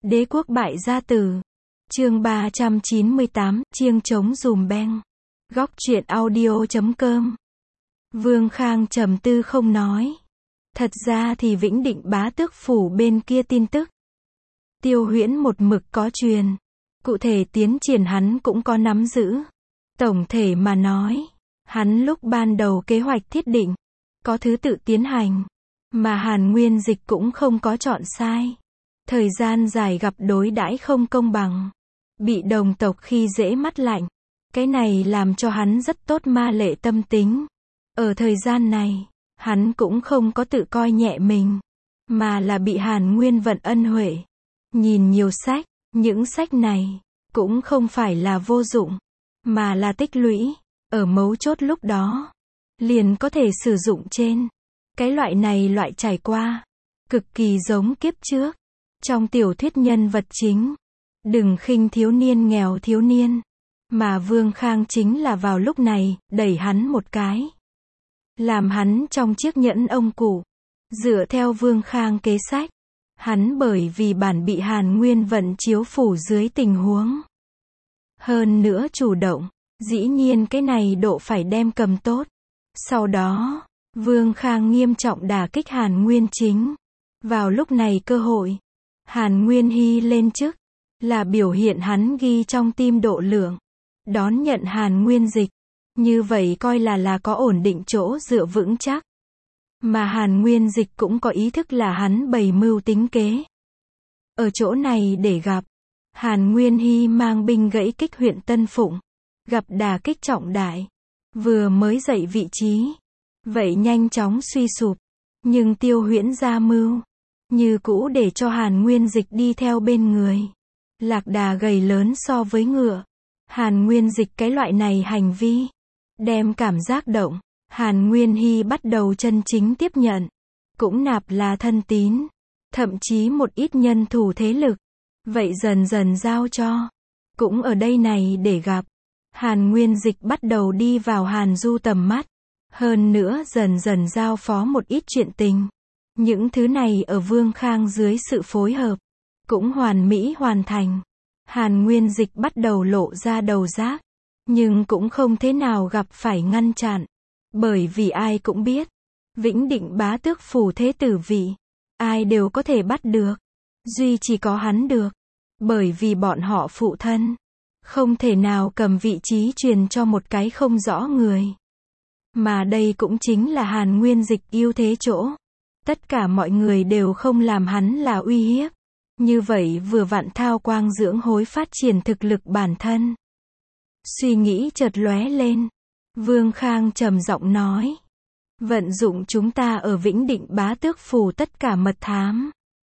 Đế quốc bại gia tử. Chương 398, chiêng trống dùm beng. Góc truyện audio.com. Vương Khang trầm tư không nói. Thật ra thì Vĩnh Định bá tước phủ bên kia tin tức Tiêu Huyễn một mực có truyền. Cụ thể tiến triển hắn cũng có nắm giữ. Tổng thể mà nói, hắn lúc ban đầu kế hoạch thiết định, có thứ tự tiến hành. Mà Hàn Nguyên Dịch cũng không có chọn sai. Thời gian dài gặp đối đãi không công bằng. Bị đồng tộc khi dễ mắt lạnh. Cái này làm cho hắn rất tốt ma lệ tâm tính. Ở thời gian này, hắn cũng không có tự coi nhẹ mình. Mà là bị Hàn Nguyên vận ân huệ. Nhìn nhiều sách, những sách này, cũng không phải là vô dụng. Mà là tích lũy, ở mấu chốt lúc đó. Liền có thể sử dụng trên. Cái loại này loại trải qua. Cực kỳ giống kiếp trước. Trong tiểu thuyết nhân vật chính. Đừng khinh thiếu niên nghèo thiếu niên. Mà Vương Khang chính là vào lúc này, đẩy hắn một cái. Làm hắn trong chiếc nhẫn ông cụ. Dựa theo Vương Khang kế sách. Hắn bởi vì bản bị Hàn Nguyên vận chiếu phủ dưới tình huống. Hơn nữa chủ động. Dĩ nhiên cái này độ phải đem cầm tốt. Sau đó, Vương Khang nghiêm trọng đả kích Hàn Nguyên chính. Vào lúc này cơ hội. Hàn Nguyên Hy lên chức. Là biểu hiện hắn ghi trong tim độ lượng. Đón nhận Hàn Nguyên Dịch. Như vậy coi là có ổn định chỗ dựa vững chắc. Mà Hàn Nguyên Dịch cũng có ý thức là hắn bày mưu tính kế. Ở chỗ này để gặp. Hàn Nguyên Hy mang binh gãy kích huyện Tân Phụng. Gặp đả kích trọng đại. Vừa mới dậy vị trí. Vậy nhanh chóng suy sụp. Nhưng Tiêu Huyễn ra mưu. Như cũ để cho Hàn Nguyên Dịch đi theo bên người. Lạc đà gầy lớn so với ngựa. Hàn Nguyên Dịch cái loại này hành vi. Đem cảm giác động. Hàn Nguyên Hy bắt đầu chân chính tiếp nhận. Cũng nạp là thân tín. Thậm chí một ít nhân thủ thế lực. Vậy dần dần giao cho. Cũng ở đây này để gặp. Hàn Nguyên Dịch bắt đầu đi vào Hàn Du tầm mắt. Hơn nữa dần dần giao phó một ít chuyện tình. Những thứ này ở Vương Khang dưới sự phối hợp. Cũng hoàn mỹ hoàn thành. Hàn Nguyên Dịch bắt đầu lộ ra đầu giác. Nhưng cũng không thế nào gặp phải ngăn chặn. Bởi vì ai cũng biết. Vĩnh Định bá tước phủ thế tử vị. Ai đều có thể bắt được. Duy chỉ có hắn được. Bởi vì bọn họ phụ thân. Không thể nào cầm vị trí truyền cho một cái không rõ người. Mà đây cũng chính là Hàn Nguyên Dịch ưu thế chỗ. Tất cả mọi người đều không làm hắn là uy hiếp. Như vậy vừa vặn thao quang dưỡng hối phát triển thực lực bản thân. Suy nghĩ chợt lóe lên. Vương Khang trầm giọng nói. Vận dụng chúng ta ở Vĩnh Định bá tước phủ tất cả mật thám.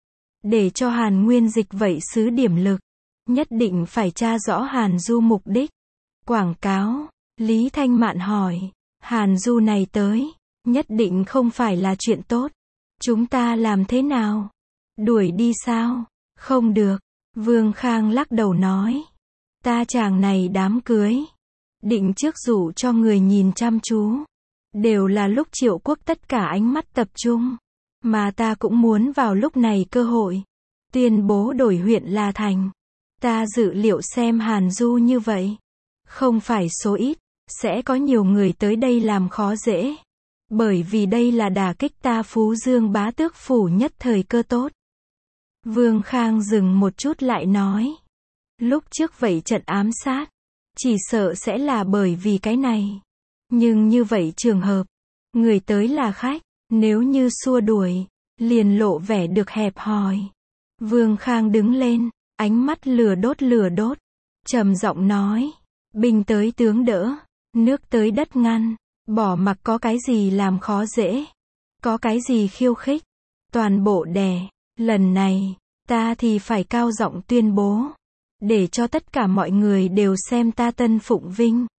Để cho Hàn Nguyên Dịch vậy xứ điểm lực. Nhất định phải tra rõ Hàn Du mục đích. Quảng cáo. Lý Thanh Mạn hỏi. Hàn Du này tới. Nhất định không phải là chuyện tốt. Chúng ta làm thế nào? Đuổi đi sao? Không được. Vương Khang lắc đầu nói. Ta chàng này đám cưới. Định trước rủ cho người nhìn chăm chú. Đều là lúc Triệu Quốc tất cả ánh mắt tập trung. Mà ta cũng muốn vào lúc này cơ hội. Tuyên bố đổi huyện La Thành. Ta dự liệu xem Hàn Du như vậy. Không phải số ít. Sẽ có nhiều người tới đây làm khó dễ. Bởi vì đây là đả kích ta Phú Dương bá tước phủ nhất thời cơ tốt. Vương Khang dừng một chút lại nói. Lúc trước vậy trận ám sát. Chỉ sợ sẽ là bởi vì cái này. Nhưng như vậy trường hợp. Người tới là khách. Nếu như xua đuổi. Liền lộ vẻ được hẹp hòi. Vương Khang đứng lên. Ánh mắt lửa đốt. Trầm giọng nói. Binh tới tướng đỡ. Nước tới đất ngăn. Bỏ mặc có cái gì làm khó dễ. Có cái gì khiêu khích. Toàn bộ đè. Lần này. Ta thì phải cao giọng tuyên bố. Để cho tất cả mọi người đều xem ta Tân Phụng vinh.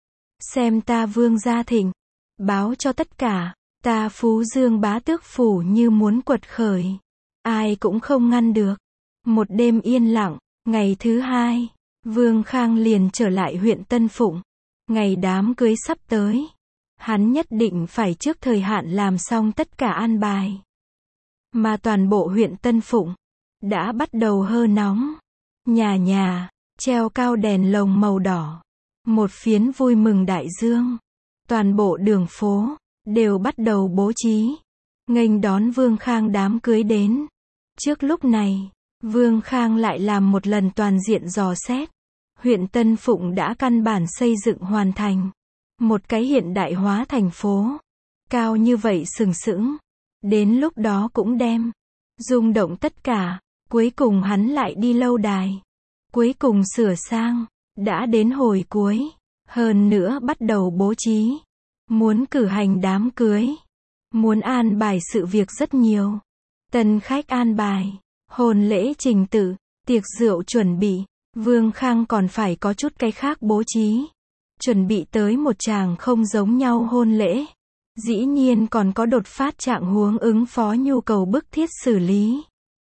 Xem ta Vương gia thịnh. Báo cho tất cả. Ta Phú Dương bá tước phủ như muốn quật khởi. Ai cũng không ngăn được. Một đêm yên lặng. Ngày thứ hai. Vương Khang liền trở lại huyện Tân Phụng. Ngày đám cưới sắp tới. Hắn nhất định phải trước thời hạn làm xong tất cả an bài. Mà toàn bộ huyện Tân Phụng. đã bắt đầu hơ nóng. Nhà nhà, treo cao đèn lồng màu đỏ. Một phiến vui mừng đại dương. Toàn bộ đường phố, đều bắt đầu bố trí. Nghênh đón Vương Khang đám cưới đến. Trước lúc này, Vương Khang lại làm một lần toàn diện dò xét. Huyện Tân Phụng đã căn bản xây dựng hoàn thành. Một cái hiện đại hóa thành phố. Cao như vậy sừng sững. Đến lúc đó cũng đem rung động tất cả. Cuối cùng hắn lại đi lâu đài. Cuối cùng sửa sang. Đã đến hồi cuối. Hơn nữa bắt đầu bố trí. Muốn cử hành đám cưới. Muốn an bài sự việc rất nhiều. Tân khách an bài. Hôn lễ trình tự. Tiệc rượu chuẩn bị. Vương Khang còn phải có chút cái khác bố trí. Chuẩn bị tới một tràng không giống nhau hôn lễ. Dĩ nhiên còn có đột phát trạng huống ứng phó nhu cầu bức thiết xử lý.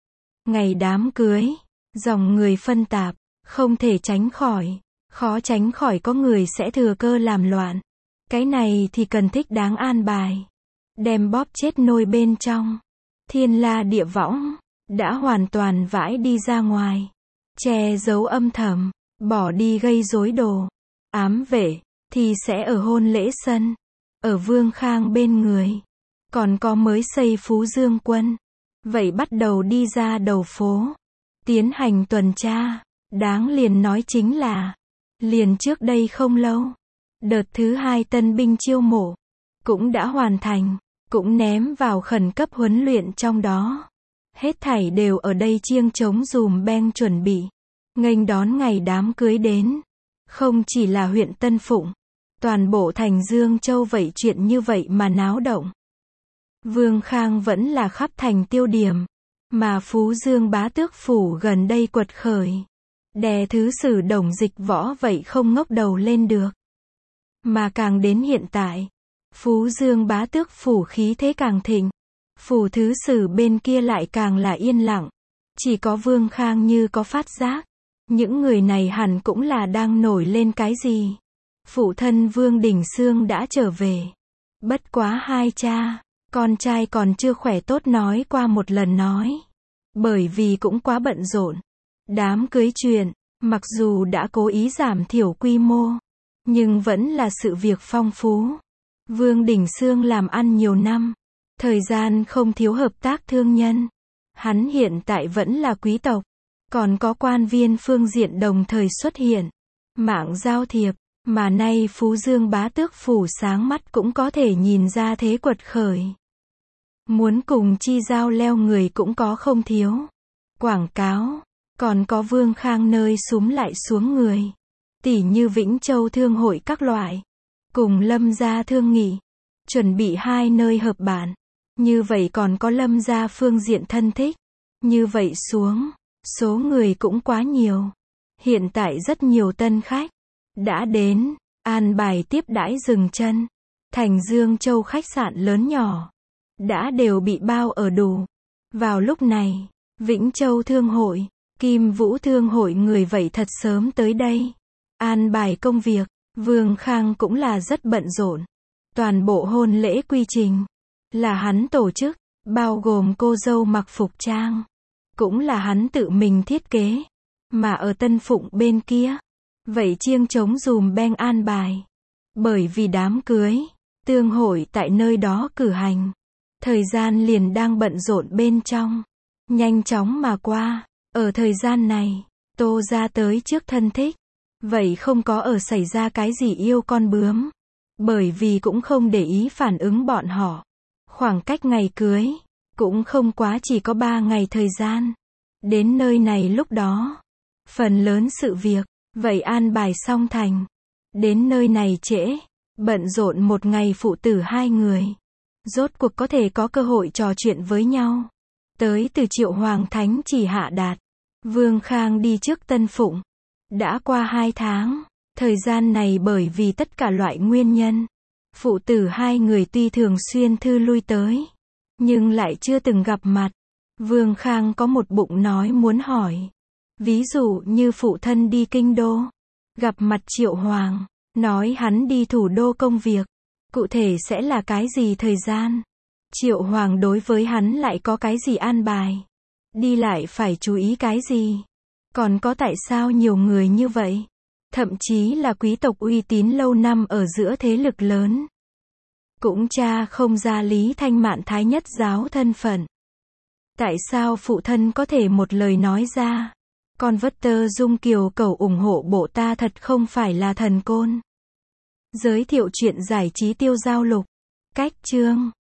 Ngày đám cưới, dòng người phân tạp, không thể tránh khỏi. Khó tránh khỏi có người sẽ thừa cơ làm loạn. Cái này thì cần thích đáng an bài. Đem bóp chết nôi bên trong. Thiên la địa võng, đã hoàn toàn vãi đi ra ngoài. Che giấu âm thầm, bỏ đi gây rối đồ. Ám vệ, thì sẽ ở hôn lễ sân. Ở Vương Khang bên người. Còn có mới xây Phú Dương quân. Vậy bắt đầu đi ra đầu phố. Tiến hành tuần tra. Đáng liền nói chính là. Liền trước đây không lâu. Đợt thứ 2 tân binh chiêu mộ. Cũng đã hoàn thành. Cũng ném vào khẩn cấp huấn luyện trong đó. Hết thảy đều ở đây chiêng trống dùm beng chuẩn bị. Nghênh đón ngày đám cưới đến. Không chỉ là huyện Tân Phụng. Toàn bộ thành Dương Châu vậy chuyện như vậy mà náo động. Vương Khang vẫn là khắp thành tiêu điểm. Mà Phú Dương Bá Tước Phủ gần đây quật khởi. Đè thứ sử Đồng Dịch Võ vậy không ngóc đầu lên được. Mà càng đến hiện tại. Phú Dương Bá Tước Phủ khí thế càng thịnh. Phủ thứ sử bên kia lại càng là yên lặng. Chỉ có Vương Khang như có phát giác. Những người này hẳn cũng là đang nổi lên cái gì. Phụ thân Vương Đình Xương đã trở về. Bất quá hai cha, con trai còn chưa khỏe tốt nói qua một lần nói. Bởi vì cũng quá bận rộn. Đám cưới chuyện, mặc dù đã cố ý giảm thiểu quy mô, nhưng vẫn là sự việc phong phú. Vương Đình Xương làm ăn nhiều năm, thời gian không thiếu hợp tác thương nhân. Hắn hiện tại vẫn là quý tộc, còn có quan viên phương diện đồng thời xuất hiện. Mạng giao thiệp, mà nay Phú Dương Bá Tước Phủ sáng mắt cũng có thể nhìn ra thế quật khởi. Muốn cùng chi giao leo người cũng có không thiếu. Quảng cáo, còn có Vương Khang nơi súm lại xuống người. Tỉ như Vĩnh Châu Thương hội các loại. Cùng Lâm gia thương nghị. Chuẩn bị hai nơi hợp bản. Như vậy còn có Lâm gia phương diện thân thích. Như vậy xuống, số người cũng quá nhiều. Hiện tại rất nhiều tân khách đã đến, an bài tiếp đãi dừng chân. Thành Dương Châu khách sạn lớn nhỏ đã đều bị bao ở đủ. Vào lúc này, Vĩnh Châu Thương hội, Kim Vũ Thương hội người vậy thật sớm tới đây. An bài công việc, Vương Khang cũng là rất bận rộn. Toàn bộ hôn lễ quy trình là hắn tổ chức, bao gồm cô dâu mặc phục trang, cũng là hắn tự mình thiết kế. Mà ở Tân Phụng bên kia, vậy chiêng trống dùm beng an bài. Bởi vì đám cưới, tương hội tại nơi đó cử hành. Thời gian liền đang bận rộn bên trong. Nhanh chóng mà qua. Ở thời gian này, Tô ra tới trước thân thích. Vậy không có ở xảy ra cái gì yêu con bướm. Bởi vì cũng không để ý phản ứng bọn họ. Khoảng cách ngày cưới, cũng không quá chỉ có 3 ngày thời gian. Đến nơi này lúc đó, phần lớn sự việc, vậy an bài xong thành. Đến nơi này trễ, bận rộn một ngày phụ tử hai người. Rốt cuộc có thể có cơ hội trò chuyện với nhau. Tới từ Triệu Hoàng Thánh chỉ hạ đạt. Vương Khang đi trước Tân Phụng. Đã qua 2 tháng. Thời gian này bởi vì tất cả loại nguyên nhân. Phụ tử hai người tuy thường xuyên thư lui tới. Nhưng lại chưa từng gặp mặt. Vương Khang có một bụng nói muốn hỏi. Ví dụ như phụ thân đi kinh đô. Gặp mặt Triệu Hoàng. Nói hắn đi thủ đô công việc. Cụ thể sẽ là cái gì thời gian? Triệu Hoàng đối với hắn lại có cái gì an bài? Đi lại phải chú ý cái gì? Còn có tại sao nhiều người như vậy? Thậm chí là quý tộc uy tín lâu năm ở giữa thế lực lớn. Cũng tra không ra Lý Thanh Mạn thái nhất giáo thân phận. Tại sao phụ thân có thể một lời nói ra? Con vất tơ Dung Kiều cầu ủng hộ bộ ta thật không phải là thần côn. Giới thiệu chuyện giải trí Tiêu Giao Lục. Cách chương